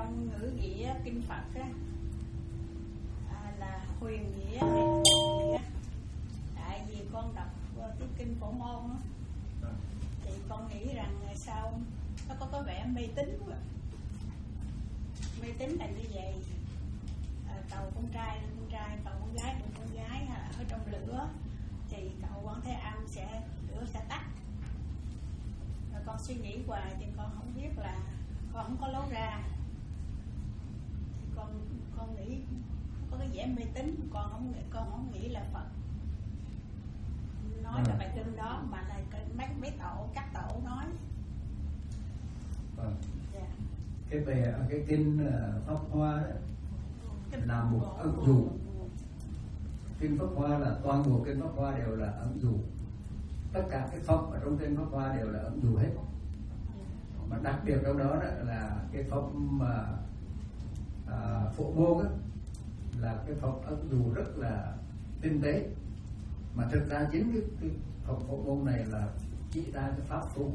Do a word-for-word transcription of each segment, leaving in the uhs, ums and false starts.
trong ngữ nghĩa kinh Phật á, à, là huyền nghĩa hay là huyền nghĩa. Tại vì con đọc cái kinh Phổ Môn á, thì con nghĩ rằng sao nó có có vẻ mê tín quá. Mê tín là như vậy, à, cầu con trai con trai, cầu con gái con con gái, à, ở trong lửa thì cầu con Thế Âm sẽ lửa sẽ tắt. Rồi con suy nghĩ hoài thì con không biết là con không có lối ra. Thì con con nghĩ có cái vẻ mê tín, con không con không nghĩ là Phật nói à. Là bài kinh đó mà là mấy mấy tổ các tổ nói. Vâng. Yeah. Cái về cái kinh uh, Pháp Hoa đó là một ẩn dụ. Kinh Pháp Hoa là toàn bộ kinh Pháp Hoa đều là ẩn dụ. Tất cả cái pháp ở trong kinh Pháp Hoa đều là ẩn dụ hết. Mà đặc biệt trong đó, đó là cái pháp mà uh, Phổ Môn đó, là cái pháp ẩn dụ rất là tinh tế. Mà thực ra chính cái, cái pháp Phổ Môn này là chỉ ra cái pháp tu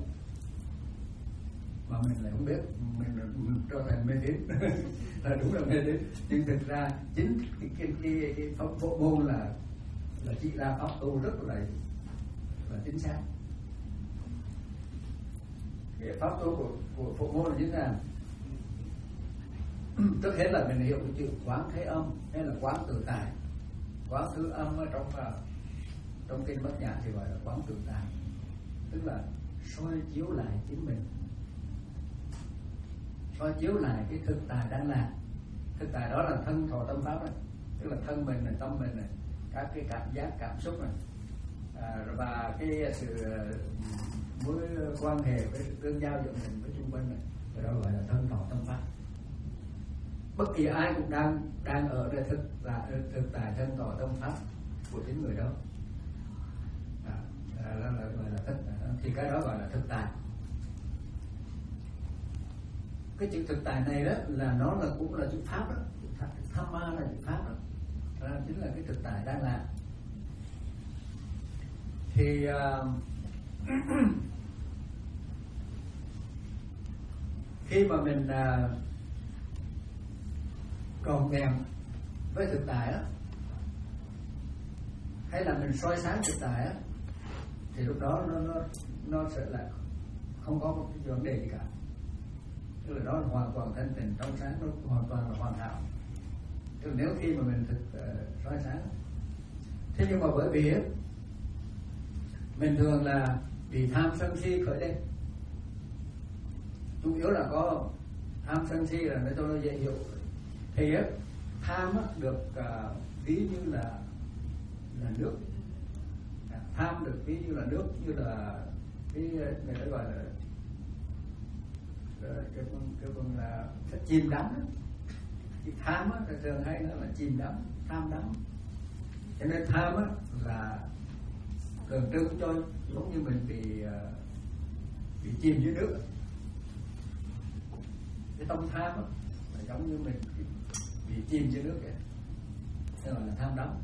mà mình lại không biết, mình, mình cho thành mê tín. Là đúng là mê tín, nhưng thực ra chính cái cái cái, cái pháp Phổ Môn là là chỉ ra pháp tu rất là là chính xác. Cái pháp tu của của Phổ Môn là chính là trước hết là mình hiểu cái chữ quán thế âm hay là quán tự tại. Quán thứ âm ở trong trong kinh Bát Nhã thì gọi là quán tự tại, tức là soi chiếu lại chính mình, soi chiếu lại cái thực tại đang là. Thực tại đó là thân thọ tâm pháp này, tức là thân mình này, tâm mình này, các cái cảm giác cảm xúc này, à, và cái sự mối quan hệ với sự tương giao giữa mình với xung quanh này, cái đó gọi là thân thọ tâm pháp. Bất kỳ ai cũng đang đang ở đây thực là thực tại thân thọ tâm pháp của chính người đó. À, là, là, là gọi là thực, thì cái đó gọi là thực tại. Cái chữ thực tại này đó là nó là cũng là chữ pháp đó, tham ma là chữ pháp đó, đó chính là cái thực tại đang làm. Thì uh, khi mà mình uh, còn nghèo với thực tại đó, hay là mình soi sáng thực tại đó, thì lúc đó nó nó nó sẽ là không có một cái vấn đề gì cả. Tức là nó là hoàn toàn thanh tịnh trong sáng, nó hoàn toàn là hoàn hảo. Tức là nếu khi mà mình thực uh, soi sáng. Thế nhưng mà bởi vì mình thường là bị tham sân si khởi lên, chủ yếu là có tham sân si là để cho nó dễ hiểu. Thì tham được uh, ví như là là nước, tham được ví như là nước, như là cái người ta gọi là cái con cái con là cái chìm đắm. Cái tham á thường hay nó là chìm đắm, tham đắm. Cho nên tham á là tượng trưng cho giống như mình bị bị chìm dưới nước. Cái tâm tham á là giống như mình bị, bị chìm dưới nước vậy, nên là tham đắm.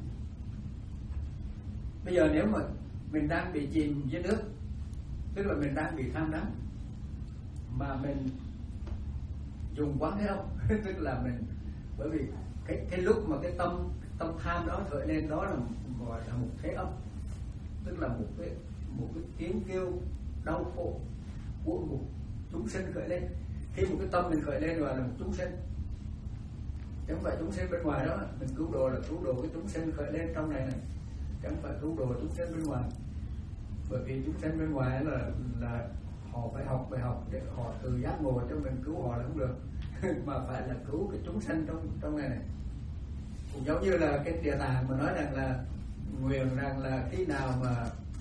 Bây giờ nếu mà mình đang bị chìm dưới nước, tức là mình đang bị tham đắm, mà mình dùng quán thế âm tức là mình, bởi vì cái cái lúc mà cái tâm tâm tham đó khởi lên đó là gọi là một thế âm, tức là một cái một cái tiếng kêu đau khổ của một chúng sinh khởi lên. Khi một cái tâm mình khởi lên gọi là một chúng sinh, chứ không phải chúng sinh bên ngoài đó. Mình cứu độ là cứu độ cái chúng sinh khởi lên trong này này, chứ không phải cứu độ chúng sinh bên ngoài. Bởi vì chúng sinh bên ngoài là là họ phải học bài học để họ tự giác ngộ, cho mình cứu họ là không được mà phải là cứu cái chúng sinh trong trong này này. Cũng giống như là cái Địa Tạng mà nói rằng là nguyện rằng là khi nào mà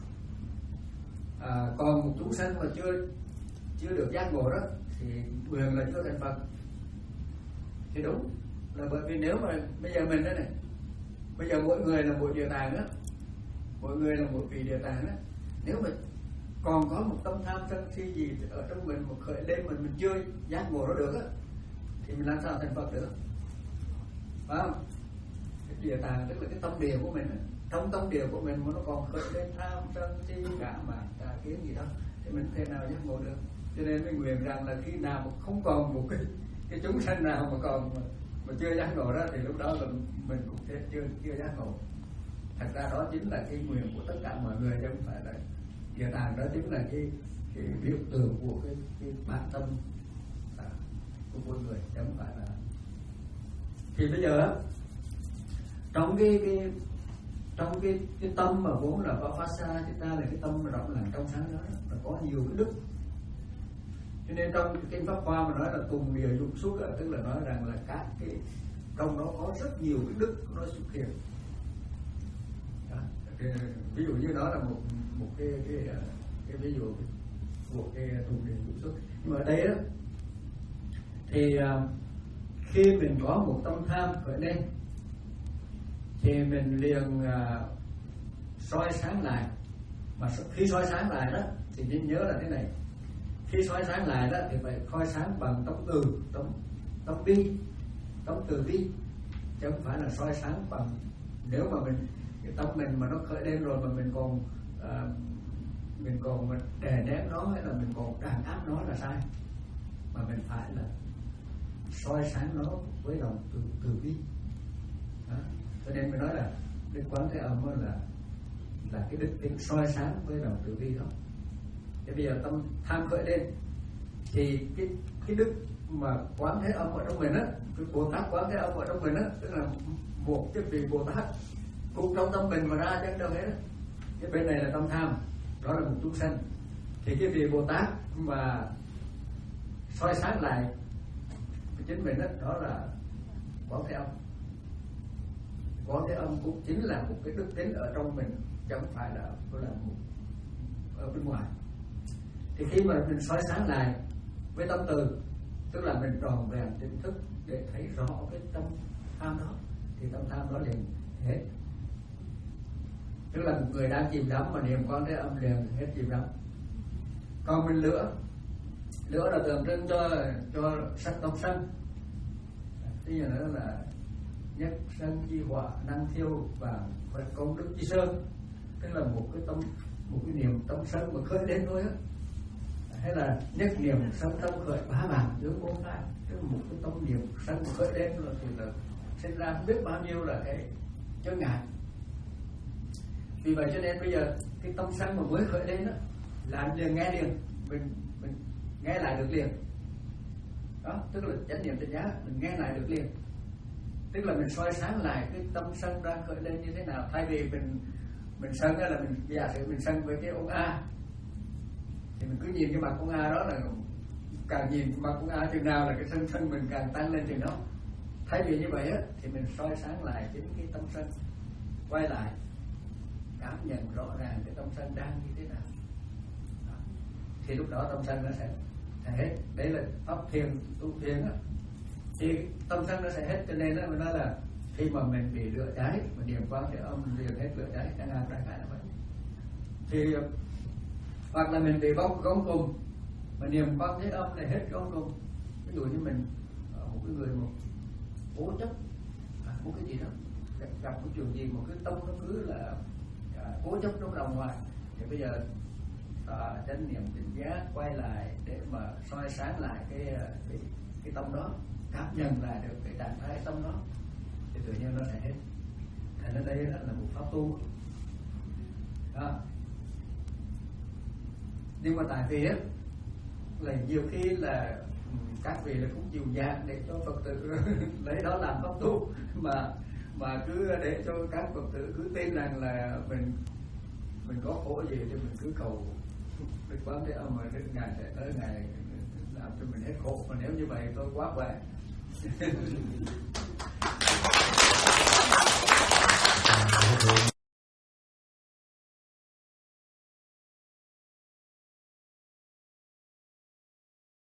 à, còn một chúng sinh mà chưa chưa được giác ngộ đó thì nguyện là chưa thành Phật. Thì đúng là bởi vì nếu mà bây giờ mình đó này, bây giờ mỗi người là một Địa Tạng đó, mỗi người là một vị Địa Tạng đó, nếu mà còn có một tâm tham sân si gì ở trong mình một khởi lên mà mình chưa giác ngộ nó được á, thì mình làm sao thành Phật được, phải không? Cái Địa Tạng tức là cái tâm địa của mình, trong tâm địa của mình mà nó còn khởi lên tham sân si cả mà cả kiến gì đó thì mình thế nào giác ngộ được? Cho nên mình nguyện rằng là khi nào mà không còn một cái cái chúng sanh nào mà còn mà, mà chưa giác ngộ đó thì lúc đó là mình cũng chưa chưa, chưa giác ngộ. Thật ra đó chính là cái nguyện của tất cả mọi người, chứ không phải là địa tạng. Đó chính là cái cái biểu tượng của cái cái bản tâm à, của mỗi người, chứ không phải là. Thì bây giờ trong cái cái trong cái cái tâm mà vốn là có phát xa chúng ta là cái tâm mà rộng lặng trong sáng đó, là có nhiều cái đức. Cho nên trong cái kinh Pháp Hoa mà nói là tùng địa dụng xuất, tức là nói rằng là các cái trong đó có rất nhiều cái đức nó xuất hiện. Đó. Cái, ví dụ như đó là một một cái cái cái, cái ví dụ của cái tùng địa dụng xuất. Nhưng mà ở đây đó thì khi mình có một tâm tham khởi lên thì mình liền uh, soi sáng lại. Mà khi soi sáng lại đó thì nên nhớ là thế này: khi soi sáng lại đó thì phải soi sáng bằng tâm từ, tâm tâm bi, tâm từ bi, chứ không phải là soi sáng bằng, nếu mà mình cái tâm mình mà nó khởi lên rồi mà mình còn uh, mình còn đè nén nó hay là mình còn đàn áp nó là sai. Mà mình phải là soi sáng nó với lòng từ từ bi. Đó. Cho nên mình nói là Đức Quán Thế Âm là là cái đức tính soi sáng với lòng từ bi đó. Thế bây giờ tâm tham khởi lên thì cái cái đức mà Quán Thế Âm ở trong mình á, cái Bồ Tát Quán Thế Âm ở trong mình á, tức là một cái vị Bồ Tát cũng trong tâm mình mà ra chứ đâu hết. Cái bên này là tâm tham, đó là một chúng sanh. Thì cái vị Bồ Tát mà soi sáng lại chính mình đó, đó là Quán Thế Âm. Quán Thế Âm cũng chính là một cái đức tính ở trong mình, chứ không phải là là một ở bên ngoài. Thì khi mà mình soi sáng lại với tâm từ, tức là mình tròn vẹn tỉnh thức để thấy rõ cái tâm tham đó, thì tâm tham đó liền hết. Tức là một người đang chìm đắm mà niệm Quán Thế Âm liền hết chìm đắm. Còn mình lửa, lửa là tượng trưng cho cho sắc tâm sân. Thế giờ nữa là nhất sân chi hỏa năng thiêu và Phật công đức chi sơn, tức là một cái tâm, một cái niềm tâm sân mà khởi đến thôi á. Hay là nhất niệm sân tâm khởi bá bản dưới bốn cái, tức là một cái tâm niệm sân mà khởi đến rồi thì là sinh ra không biết bao nhiêu là cái chướng ngại. Vì vậy cho nên bây giờ cái tâm sân mà mới khởi đến đó là anh liền nghe liền, mình mình nghe lại được liền. Đó, tức là chánh niệm tỉnh giác, mình nghe lại được liền. Tức là mình soi sáng lại cái tâm sân đang khởi lên như thế nào. Thay vì mình mình sân là mình giả sử mình sân với cái ông A, thì mình cứ nhìn cái mặt ông A đó, là càng nhìn mặt ông A chừng nào là cái sân sân mình càng tăng lên chừng đó. Thay vì như vậy á, thì mình soi sáng lại chính cái tâm sân, quay lại cảm nhận rõ ràng cái tâm sân đang như thế nào. Đó. Thì lúc đó tâm sân nó sẽ, sẽ hết. Đấy là pháp thiền, tu thiền á. Thì tâm sân nó sẽ hết, cho nên đó mình nói là khi mà mình bị lửa cháy, mà niệm Quán Thế Âm liền hết lửa cháy, đang làm đại khái là vậy. Thì hoặc là mình bị bóng gông cùng, mà niệm Quán Thế Âm này hết gông cùng. Ví dụ như mình một cái người một cố chấp à, một cái gì đó, gặp cái chuyện gì một cái tâm nó cứ là à, cố chấp trong lòng ngoài, thì bây giờ à, chánh niệm tỉnh giác quay lại để mà soi sáng lại cái cái, cái tâm đó, cảm nhận lại được cái trạng thái tâm đó, thì tự nhiên nó sẽ hết. Thành ra đây là một pháp tu đó. Nhưng mà tại vì á là nhiều khi là các vị là cũng chịu dàng để cho Phật tử lấy đó làm pháp tu, mà mà cứ để cho các Phật tử cứ tin rằng là mình mình có khổ gì thì mình cứ cầu Đức Quán Thế Âm, mà Đức Ngài sẽ tới Ngài làm cho mình hết khổ. Mà nếu như vậy tôi quá khỏe.